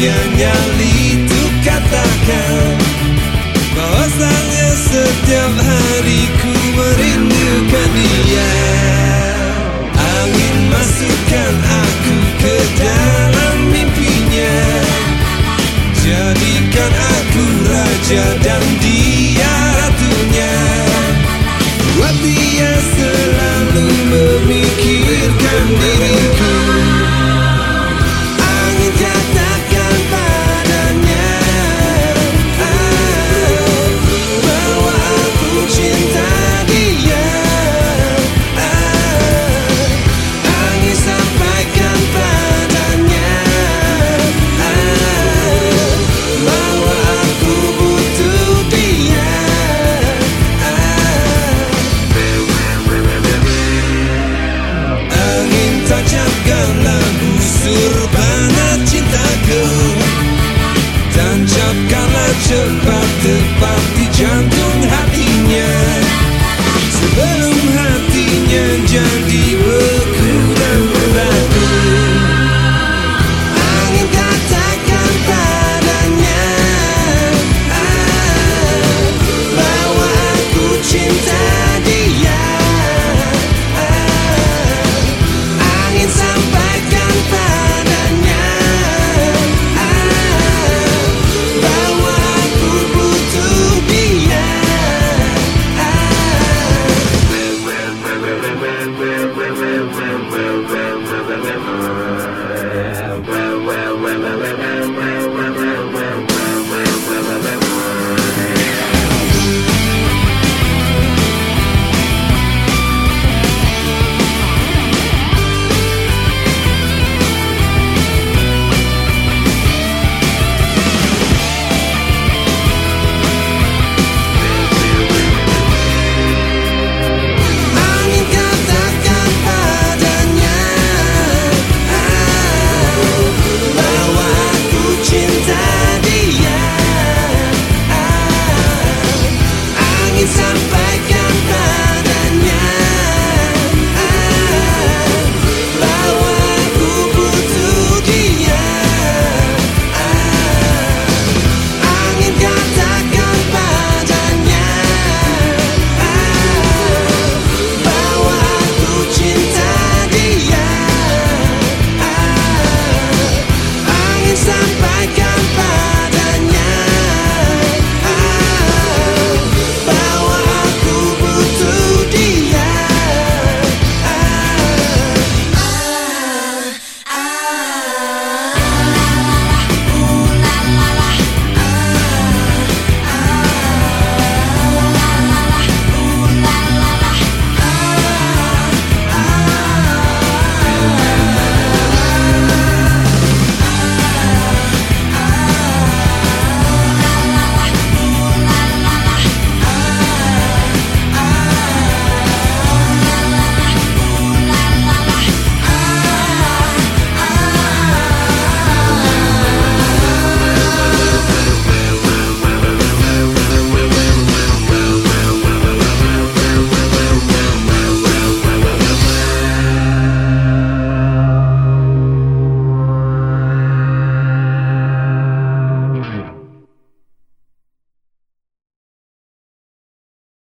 punya nyali untuk katakan bahwasanya setiap hari ku merindukan dia. Angin masukkan aku ke dalam mimpinya, jadikan aku raja dan dia ratunya. Buat dia selalu memikirkan diriku. Angin katakan padanya bahwa aku cinta dia. Angin sampaikan padanya bahwa aku butuh dia. Angin tancapkanlah busur panah cintaku, tancapkanlah cepat tepat di jantung hatinya, sebelum hatinya jadi